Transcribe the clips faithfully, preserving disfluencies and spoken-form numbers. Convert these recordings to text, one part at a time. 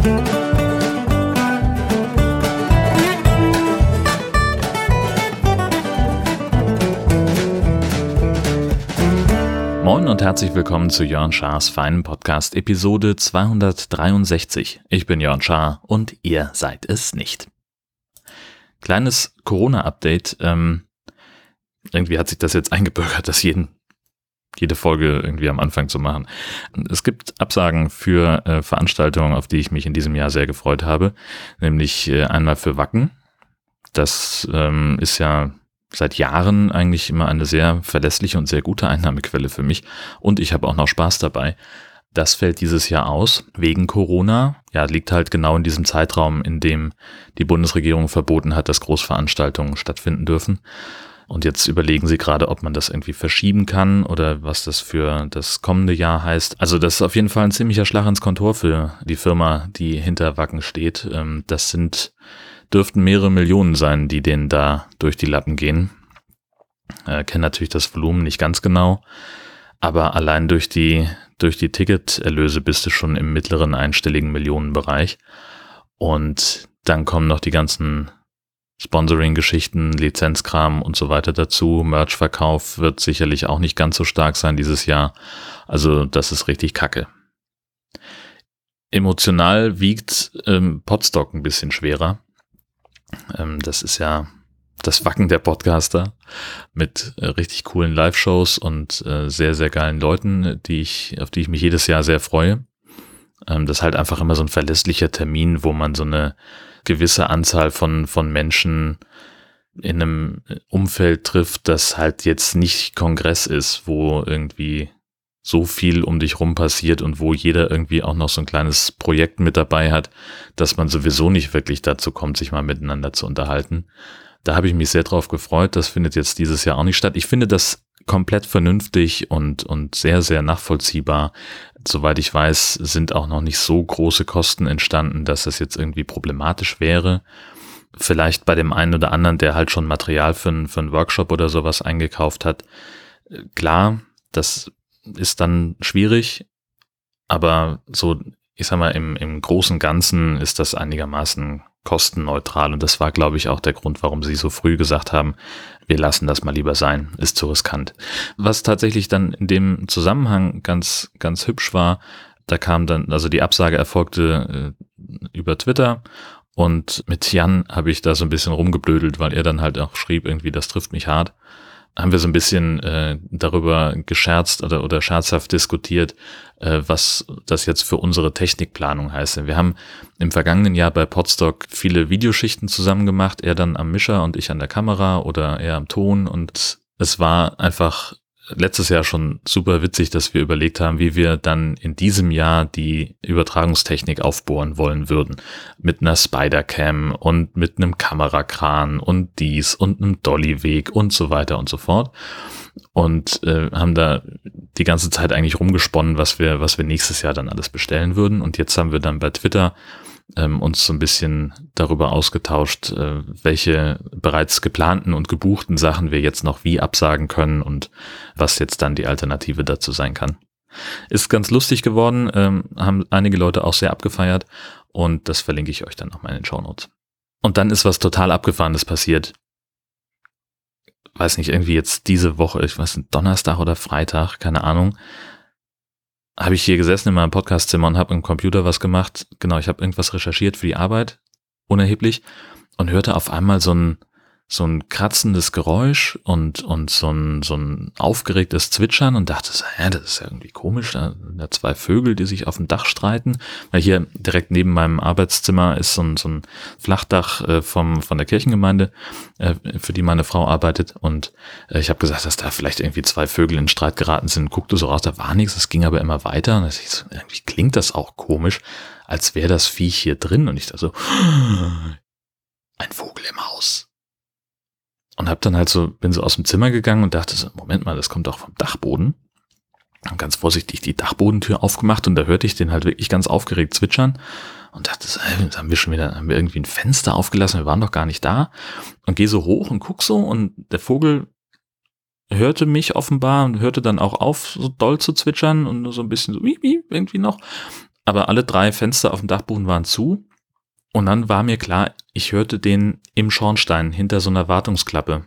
Moin und herzlich willkommen zu Jörn Schars feinen Podcast Episode zweihundertdreiundsechzig. Ich bin Jörn Schaar und ihr seid es nicht. Kleines Corona-Update. Ähm, irgendwie hat sich das jetzt eingebürgert, das jeden, jede Folge irgendwie am Anfang zu machen. Es gibt Absagen für äh, Veranstaltungen, auf die ich mich in diesem Jahr sehr gefreut habe. Nämlich äh, einmal für Wacken. Das ähm, ist ja seit Jahren eigentlich immer eine sehr verlässliche und sehr gute Einnahmequelle für mich. Und ich habe auch noch Spaß dabei. Das fällt dieses Jahr aus, wegen Corona. Ja, liegt halt genau in diesem Zeitraum, in dem die Bundesregierung verboten hat, dass Großveranstaltungen stattfinden dürfen. Und jetzt überlegen sie gerade, ob man das irgendwie verschieben kann oder was das für das kommende Jahr heißt. Also das ist auf jeden Fall ein ziemlicher Schlag ins Kontor für die Firma, die hinter Wacken steht. Das sind dürften mehrere Millionen sein, die denen da durch die Lappen gehen. Äh, kenne natürlich das Volumen nicht ganz genau, aber allein durch die, durch die Ticketerlöse bist du schon im mittleren einstelligen Millionenbereich. Und dann kommen noch die ganzen Sponsoring-Geschichten, Lizenzkram und so weiter dazu. Merch-Verkauf wird sicherlich auch nicht ganz so stark sein dieses Jahr. Also das ist richtig kacke. Emotional wiegt ähm, Podstock ein bisschen schwerer. Das ist ja das Wacken der Podcaster mit äh, richtig coolen Live-Shows und äh, sehr, sehr geilen Leuten, die ich, auf die ich mich jedes Jahr sehr freue. Ähm, das ist halt einfach immer so ein verlässlicher Termin, wo man so eine gewisse Anzahl von, von Menschen in einem Umfeld trifft, das halt jetzt nicht Kongress ist, wo irgendwie so viel um dich rum passiert und wo jeder irgendwie auch noch so ein kleines Projekt mit dabei hat, dass man sowieso nicht wirklich dazu kommt, sich mal miteinander zu unterhalten. Da habe ich mich sehr drauf gefreut. Das findet jetzt dieses Jahr auch nicht statt. Ich finde das komplett vernünftig und, und sehr, sehr nachvollziehbar. Soweit ich weiß, sind auch noch nicht so große Kosten entstanden, dass das jetzt irgendwie problematisch wäre. Vielleicht bei dem einen oder anderen, der halt schon Material für einen, für einen Workshop oder sowas eingekauft hat. Klar, das ist dann schwierig, aber so, ich sag mal, im, im großen Ganzen ist das einigermaßen kostenneutral und das war, glaube ich, auch der Grund, warum sie so früh gesagt haben, wir lassen das mal lieber sein, ist zu riskant. Was tatsächlich dann in dem Zusammenhang ganz, ganz hübsch war, da kam dann, also die Absage erfolgte äh, über Twitter und mit Jan habe ich da so ein bisschen rumgeblödelt, weil er dann halt auch schrieb, irgendwie, das trifft mich hart. Haben wir so ein bisschen äh, darüber gescherzt oder, oder scherzhaft diskutiert, äh, was das jetzt für unsere Technikplanung heißt. Wir haben im vergangenen Jahr bei Podstock viele Videoschichten zusammen gemacht, er dann am Mischer und ich an der Kamera oder er am Ton und es war einfach letztes Jahr schon super witzig, dass wir überlegt haben, wie wir dann in diesem Jahr die Übertragungstechnik aufbohren wollen würden. Mit einer Spider-Cam und mit einem Kamerakran und dies und einem Dolly-Weg und so weiter und so fort. Und äh, haben da die ganze Zeit eigentlich rumgesponnen, was wir, was wir nächstes Jahr dann alles bestellen würden. Und jetzt haben wir dann bei Twitter ähm, uns so ein bisschen darüber ausgetauscht, äh, welche bereits geplanten und gebuchten Sachen wir jetzt noch wie absagen können und was jetzt dann die Alternative dazu sein kann. Ist ganz lustig geworden, ähm, haben einige Leute auch sehr abgefeiert und das verlinke ich euch dann nochmal in den Shownotes. Und dann ist was total Abgefahrenes passiert. Weiß nicht, irgendwie jetzt diese Woche, ich weiß nicht, Donnerstag oder Freitag, keine Ahnung, habe ich hier gesessen in meinem Podcastzimmer und habe im Computer was gemacht. Genau, ich habe irgendwas recherchiert für die Arbeit, unerheblich, und hörte auf einmal so ein so ein kratzendes Geräusch und und so ein so ein aufgeregtes Zwitschern und dachte so, hä, das ist ja irgendwie komisch, da sind ja zwei Vögel, die sich auf dem Dach streiten, weil hier direkt neben meinem Arbeitszimmer ist so ein so ein Flachdach äh, vom von der Kirchengemeinde, äh, für die meine Frau arbeitet und äh, ich habe gesagt, dass da vielleicht irgendwie zwei Vögel in Streit geraten sind, guckte so raus, da war nichts, es ging aber immer weiter und ich so, irgendwie klingt das auch komisch, als wäre das Viech hier drin und ich dachte so, ein Vogel im Haus. Und hab dann halt so, bin so aus dem Zimmer gegangen und dachte so, Moment mal, das kommt doch vom Dachboden. Und ganz vorsichtig die Dachbodentür aufgemacht und da hörte ich den halt wirklich ganz aufgeregt zwitschern und dachte so, ey, haben wir schon wieder, haben wir irgendwie ein Fenster aufgelassen, wir waren doch gar nicht da. Und gehe so hoch und guck so und der Vogel hörte mich offenbar und hörte dann auch auf, so doll zu zwitschern und so ein bisschen so, wie, wie, irgendwie noch. aber alle drei Fenster auf dem Dachboden waren zu. Und dann war mir klar, ich hörte den im Schornstein hinter so einer Wartungsklappe.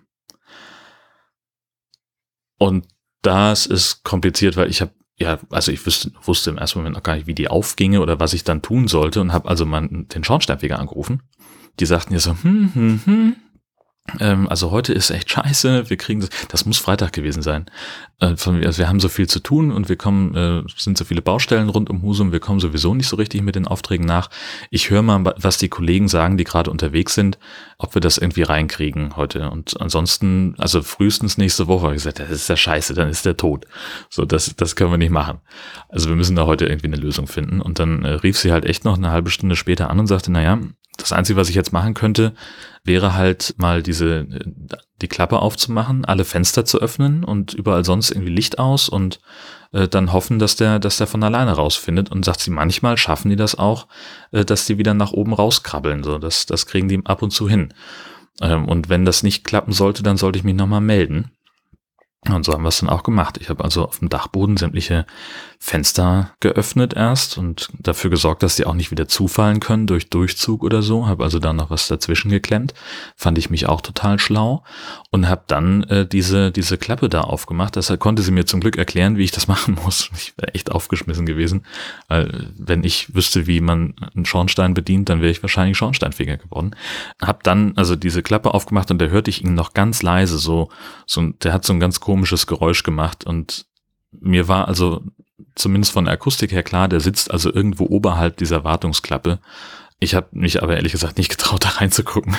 Und das ist kompliziert, weil ich habe, ja, also ich wusste, wusste im ersten Moment noch gar nicht, wie die aufginge oder was ich dann tun sollte und habe also mal den Schornsteinfeger angerufen. Die sagten ja so, hm, hm, hm, ähm, also heute ist echt scheiße, wir kriegen das, das muss Freitag gewesen sein. Äh, von, also wir haben so viel zu tun und wir kommen, äh, sind so viele Baustellen rund um Husum, wir kommen sowieso nicht so richtig mit den Aufträgen nach. Ich höre mal, was die Kollegen sagen, die gerade unterwegs sind, ob wir das irgendwie reinkriegen heute. Und ansonsten, also frühestens nächste Woche, habe ich gesagt, das ist ja scheiße, dann ist der tot. So, das, das können wir nicht machen. Also wir müssen da heute irgendwie eine Lösung finden. Und dann äh, rief sie halt echt noch eine halbe Stunde später an und sagte, naja, das Einzige, was ich jetzt machen könnte, wäre halt mal diese, die Klappe aufzumachen, alle Fenster zu öffnen und überall sonst irgendwie Licht aus und äh, dann hoffen, dass der, dass der von alleine rausfindet. Und sagt sie, manchmal schaffen die das auch, äh, dass die wieder nach oben rauskrabbeln. So, das, das kriegen die ab und zu hin. Ähm, und wenn das nicht klappen sollte, dann sollte ich mich nochmal melden. Und so haben wir es dann auch gemacht. Ich habe also auf dem Dachboden sämtliche Fenster geöffnet erst und dafür gesorgt, dass die auch nicht wieder zufallen können durch Durchzug oder so. Habe also da noch was dazwischen geklemmt. Fand ich mich auch total schlau. Und habe dann äh, diese diese Klappe da aufgemacht. Deshalb konnte sie mir zum Glück erklären, wie ich das machen muss. Ich wäre echt aufgeschmissen gewesen. Weil wenn ich wüsste, wie man einen Schornstein bedient, dann wäre ich wahrscheinlich Schornsteinfeger geworden. Habe dann also diese Klappe aufgemacht und da hörte ich ihn noch ganz leise. so so Der hat so ein ganz komisches Geräusch gemacht und mir war also zumindest von der Akustik her klar, der sitzt also irgendwo oberhalb dieser Wartungsklappe. Ich habe mich aber ehrlich gesagt nicht getraut, da reinzugucken.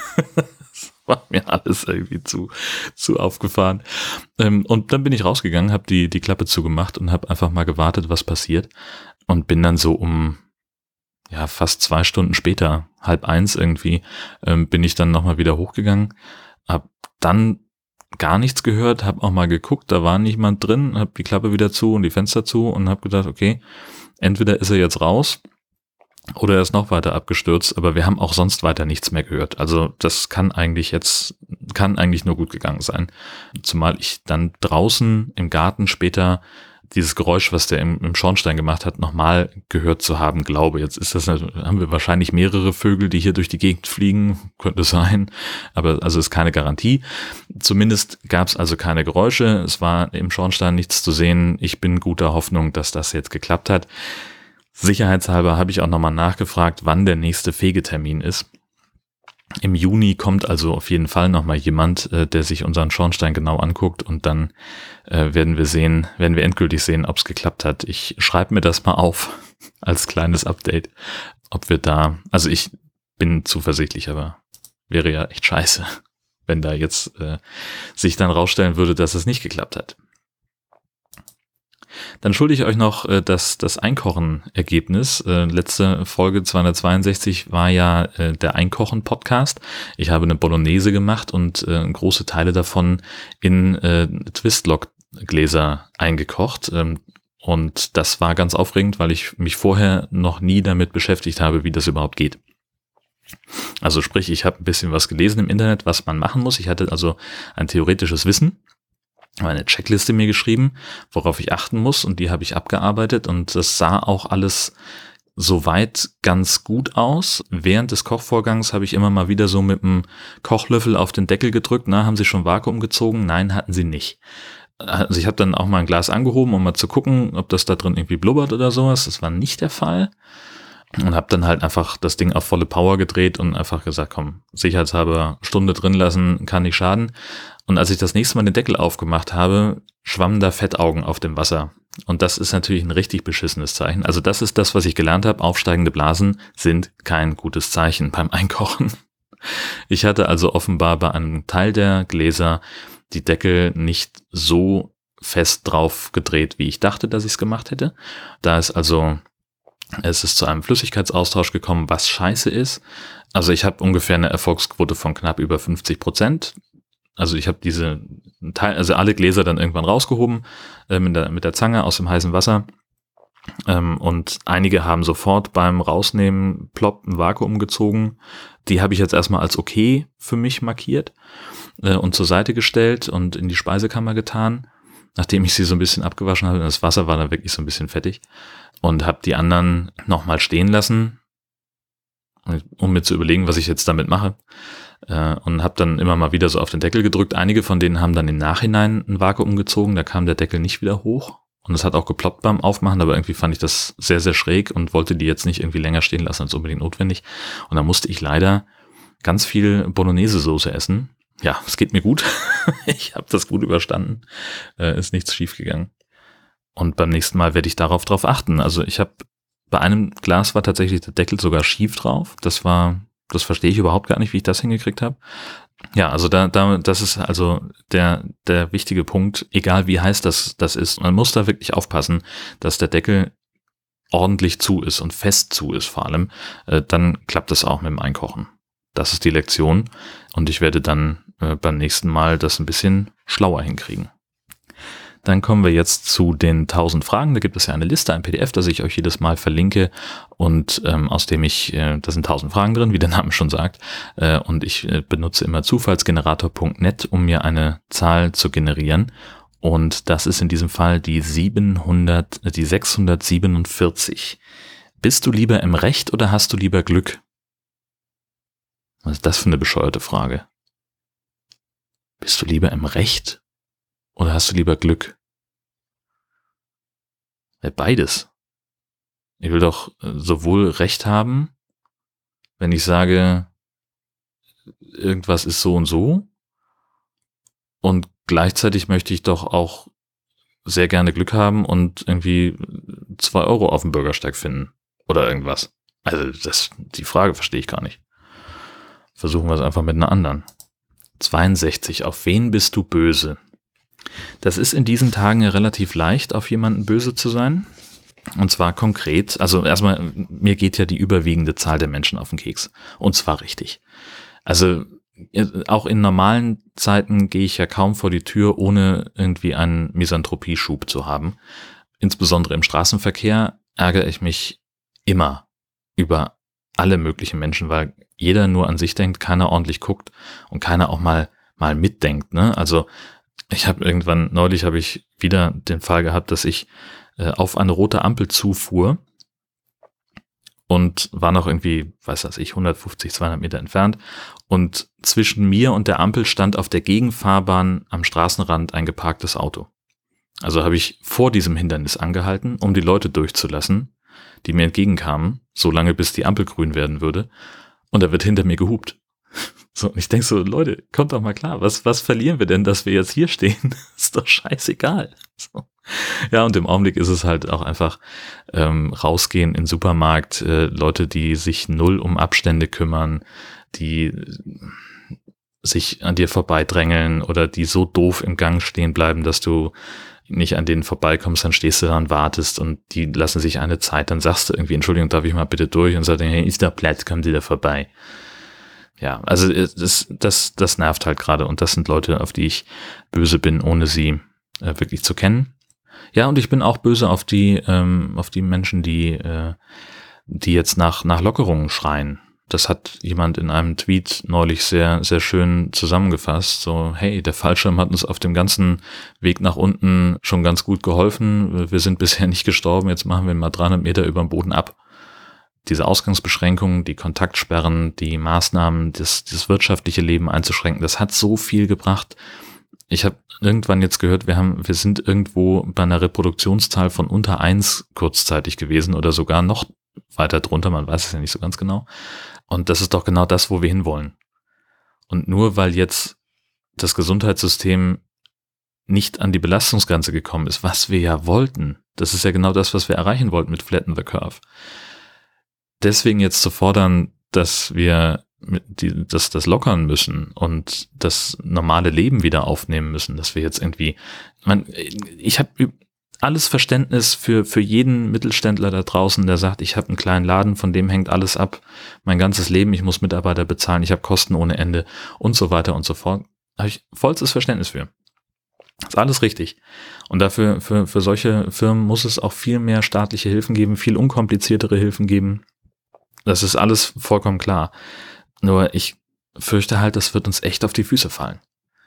Das war mir alles irgendwie zu zu aufgefahren. Und dann bin ich rausgegangen, habe die die Klappe zugemacht und habe einfach mal gewartet, was passiert und bin dann so um ja fast zwei Stunden später, halb eins irgendwie, bin ich dann nochmal wieder hochgegangen, hab dann gar nichts gehört, habe auch mal geguckt, da war niemand drin, habe die Klappe wieder zu und die Fenster zu und habe gedacht, okay, entweder ist er jetzt raus oder er ist noch weiter abgestürzt, aber wir haben auch sonst weiter nichts mehr gehört. Also das kann eigentlich jetzt, kann eigentlich nur gut gegangen sein. Zumal ich dann draußen im Garten später dieses Geräusch, was der im, im Schornstein gemacht hat, nochmal gehört zu haben, glaube. Jetzt ist das, haben wir wahrscheinlich mehrere Vögel, die hier durch die Gegend fliegen, könnte sein, aber also ist keine Garantie. Zumindest gab es also keine Geräusche, es war im Schornstein nichts zu sehen. Ich bin guter Hoffnung, dass das jetzt geklappt hat. Sicherheitshalber habe ich auch nochmal nachgefragt, wann der nächste Fegetermin ist. Im Juni kommt also auf jeden Fall nochmal jemand, äh, der sich unseren Schornstein genau anguckt und dann äh, werden wir sehen, werden wir endgültig sehen, ob es geklappt hat. Ich schreibe mir das mal auf als kleines Update, ob wir da, also ich bin zuversichtlich, aber wäre ja echt scheiße, wenn da jetzt äh, sich dann rausstellen würde, dass es nicht geklappt hat. Dann schulde ich euch noch äh, das, das Einkochen-Ergebnis. Äh, letzte Folge zweihundertzweiundsechzig war ja äh, der Einkochen-Podcast. Ich habe eine Bolognese gemacht und äh, große Teile davon in äh, Twistlock-Gläser eingekocht. Ähm, und das war ganz aufregend, weil ich mich vorher noch nie damit beschäftigt habe, wie das überhaupt geht. Also sprich, ich habe ein bisschen was gelesen im Internet, was man machen muss. Ich hatte also ein theoretisches Wissen, eine Checkliste mir geschrieben, worauf ich achten muss und die habe ich abgearbeitet und das sah auch alles soweit ganz gut aus. Während des Kochvorgangs habe ich immer mal wieder so mit dem Kochlöffel auf den Deckel gedrückt. Na, haben Sie schon Vakuum gezogen? Nein, hatten sie nicht. Also ich habe dann auch mal ein Glas angehoben, um mal zu gucken, ob das da drin irgendwie blubbert oder sowas. Das war nicht der Fall. Und habe dann halt einfach das Ding auf volle Power gedreht und einfach gesagt, komm, sicherheitshalber Stunde drin lassen, kann nicht schaden. Und als ich das nächste Mal den Deckel aufgemacht habe, schwammen da Fettaugen auf dem Wasser. Und das ist natürlich ein richtig beschissenes Zeichen. Also das ist das, was ich gelernt habe. Aufsteigende Blasen sind kein gutes Zeichen beim Einkochen. Ich hatte also offenbar bei einem Teil der Gläser die Deckel nicht so fest drauf gedreht, wie ich dachte, dass ich es gemacht hätte. Da ist also Es ist zu einem Flüssigkeitsaustausch gekommen, was scheiße ist. Also ich habe ungefähr eine Erfolgsquote von knapp über fünfzig Prozent. Also ich habe diese Teil, also alle Gläser dann irgendwann rausgehoben äh, mit der mit der Zange aus dem heißen Wasser. Ähm, und einige haben sofort beim Rausnehmen plopp ein Vakuum gezogen. Die habe ich jetzt erstmal als okay für mich markiert äh, und zur Seite gestellt und in die Speisekammer getan, nachdem ich sie so ein bisschen abgewaschen habe. Das Wasser war dann wirklich so ein bisschen fettig. und habe die anderen nochmal stehen lassen, um mir zu überlegen, was ich jetzt damit mache. Äh, und habe dann immer mal wieder so auf den Deckel gedrückt. Einige von denen haben dann im Nachhinein ein Vakuum gezogen, da kam der Deckel nicht wieder hoch. Und es hat auch geploppt beim Aufmachen, aber irgendwie fand ich das sehr, sehr schräg und wollte die jetzt nicht irgendwie länger stehen lassen als unbedingt notwendig. Und dann musste ich leider ganz viel Bolognese-Soße essen. Ja, es geht mir gut. Ich habe das gut überstanden. Äh, ist nichts schiefgegangen. Und beim nächsten Mal werde ich darauf drauf achten. Also ich habe, bei einem Glas war tatsächlich der Deckel sogar schief drauf. Das war, das verstehe ich überhaupt gar nicht, wie ich das hingekriegt habe. Ja, also da, da, das ist also der, der wichtige Punkt, egal wie heiß das, das ist. Man muss da wirklich aufpassen, dass der Deckel ordentlich zu ist und fest zu ist vor allem. Äh, dann klappt das auch mit dem Einkochen. Das ist die Lektion. Und ich werde dann äh, beim nächsten Mal das ein bisschen schlauer hinkriegen. Dann kommen wir jetzt zu den tausend Fragen. Da gibt es ja eine Liste, ein P D F, das ich euch jedes Mal verlinke und ähm, aus dem ich, äh, da sind tausend Fragen drin, wie der Name schon sagt, äh, und ich äh, benutze immer zufallsgenerator punkt net, um mir eine Zahl zu generieren, und das ist in diesem Fall die siebenhundert, die sechshundertsiebenundvierzig. Bist du lieber im Recht oder hast du lieber Glück? Was ist das für eine bescheuerte Frage? Bist du lieber im Recht oder hast du lieber Glück? Ja, beides. Ich will doch sowohl Recht haben, wenn ich sage, irgendwas ist so und so, und gleichzeitig möchte ich doch auch sehr gerne Glück haben und irgendwie zwei Euro auf dem Bürgersteig finden oder irgendwas. Also das, die Frage verstehe ich gar nicht. Versuchen wir es einfach mit einer anderen. zweiundsechzig. Auf wen bist du böse? Das ist in diesen Tagen relativ leicht, auf jemanden böse zu sein. Und zwar konkret, also erstmal, mir geht ja die überwiegende Zahl der Menschen auf den Keks. Und zwar richtig. Also auch in normalen Zeiten gehe ich ja kaum vor die Tür, ohne irgendwie einen Misanthropie-Schub zu haben. Insbesondere im Straßenverkehr ärgere ich mich immer über alle möglichen Menschen, weil jeder nur an sich denkt, keiner ordentlich guckt und keiner auch mal mal mitdenkt, ne? Also ich habe irgendwann, neulich habe ich wieder den Fall gehabt, dass ich äh, auf eine rote Ampel zufuhr und war noch irgendwie, weiß was ich, hundertfünfzig, zweihundert Meter entfernt, und zwischen mir und der Ampel stand auf der Gegenfahrbahn am Straßenrand ein geparktes Auto. Also habe ich vor diesem Hindernis angehalten, um die Leute durchzulassen, die mir entgegenkamen, so lange bis die Ampel grün werden würde, und da wird hinter mir gehupt. So, und ich denke so, Leute, kommt doch mal klar, was, was verlieren wir denn, dass wir jetzt hier stehen? Ist doch scheißegal. So. Ja, und im Augenblick ist es halt auch einfach ähm, rausgehen in den Supermarkt, äh, Leute, die sich null um Abstände kümmern, die sich an dir vorbeidrängeln oder die so doof im Gang stehen bleiben, dass du nicht an denen vorbeikommst, dann stehst du da und wartest und die lassen sich eine Zeit, dann sagst du irgendwie, Entschuldigung, darf ich mal bitte durch, und sagst, hey, ist da Platz, kommen Sie da vorbei. Ja, also das, das, das nervt halt gerade, und das sind Leute, auf die ich böse bin, ohne sie äh, wirklich zu kennen. Ja, und ich bin auch böse auf die, ähm, auf die Menschen, die, äh, die jetzt nach, nach Lockerungen schreien. Das hat jemand in einem Tweet neulich sehr, sehr schön zusammengefasst. So, hey, der Fallschirm hat uns auf dem ganzen Weg nach unten schon ganz gut geholfen. Wir sind bisher nicht gestorben. Jetzt machen wir mal dreihundert Meter über dem Boden ab. Diese Ausgangsbeschränkungen, die Kontaktsperren, die Maßnahmen, das, das wirtschaftliche Leben einzuschränken, das hat so viel gebracht. Ich habe irgendwann jetzt gehört, wir haben, wir sind irgendwo bei einer Reproduktionszahl von unter eins kurzzeitig gewesen oder sogar noch weiter drunter, man weiß es ja nicht so ganz genau. Und das ist doch genau das, wo wir hinwollen. Und nur weil jetzt das Gesundheitssystem nicht an die Belastungsgrenze gekommen ist, was wir ja wollten, das ist ja genau das, was wir erreichen wollten mit Flatten the Curve. Deswegen jetzt zu fordern, dass wir die, dass das lockern müssen und das normale Leben wieder aufnehmen müssen, dass wir jetzt irgendwie, man, ich habe alles Verständnis für für jeden Mittelständler da draußen, der sagt, ich habe einen kleinen Laden, von dem hängt alles ab, mein ganzes Leben, ich muss Mitarbeiter bezahlen, ich habe Kosten ohne Ende und so weiter und so fort. Habe ich vollstes Verständnis für. Das ist alles richtig. Und dafür, für für solche Firmen muss es auch viel mehr staatliche Hilfen geben, viel unkompliziertere Hilfen geben. Das ist alles vollkommen klar. Nur ich fürchte halt, das wird uns echt auf die Füße fallen.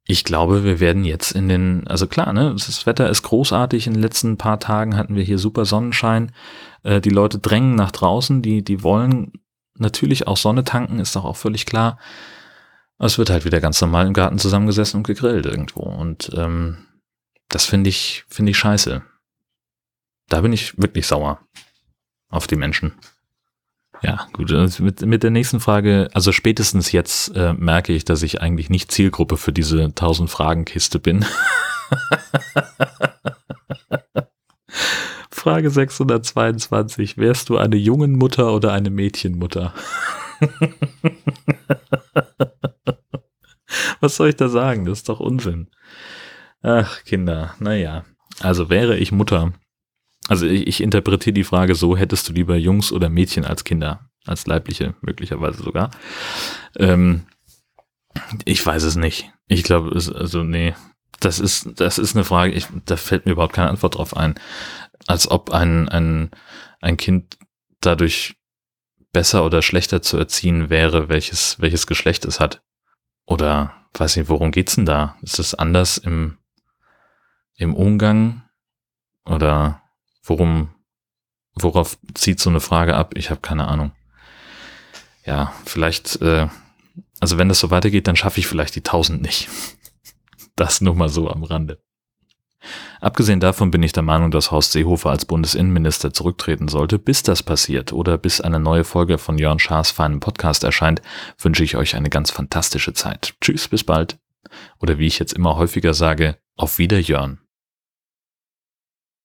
ich glaube, wir werden jetzt in den, also klar, ne, das Wetter ist großartig. In den letzten paar Tagen hatten wir hier super Sonnenschein. Äh, die Leute drängen nach draußen, die, die wollen natürlich auch Sonne tanken, ist doch auch völlig klar. Es wird halt wieder ganz normal im Garten zusammengesessen und gegrillt irgendwo. Und ähm, das finde ich, finde ich scheiße. Da bin ich wirklich sauer auf die Menschen. Ja, gut, mit, mit der nächsten Frage, also spätestens jetzt äh, merke ich, dass ich eigentlich nicht Zielgruppe für diese tausend-Fragen-Kiste bin. Frage sechshundertzweiundzwanzig, wärst du eine Jungenmutter oder eine Mädchenmutter? Was soll ich da sagen? Das ist doch Unsinn. Ach, Kinder, naja. Also wäre ich Mutter, also ich, ich interpretiere die Frage so, hättest du lieber Jungs oder Mädchen als Kinder, als leibliche möglicherweise sogar. Ähm, ich weiß es nicht. Ich glaube, also nee, das ist, das ist eine Frage, ich, da fällt mir überhaupt keine Antwort drauf ein. Als ob ein, ein, ein Kind dadurch besser oder schlechter zu erziehen wäre, welches, welches Geschlecht es hat. Oder, weiß nicht, worum geht's denn da? Ist es anders im, im Umgang? Oder worum, worauf zieht so eine Frage ab? Ich habe keine Ahnung. Ja, vielleicht, äh, also wenn das so weitergeht, dann schaffe ich vielleicht die tausend nicht. Das nur mal so am Rande. Abgesehen davon bin ich der Meinung, dass Horst Seehofer als Bundesinnenminister zurücktreten sollte. Bis das passiert oder bis eine neue Folge von Jörn Schaas feinem Podcast erscheint, wünsche ich euch eine ganz fantastische Zeit. Tschüss, bis bald. Oder wie ich jetzt immer häufiger sage, auf Wiederhören.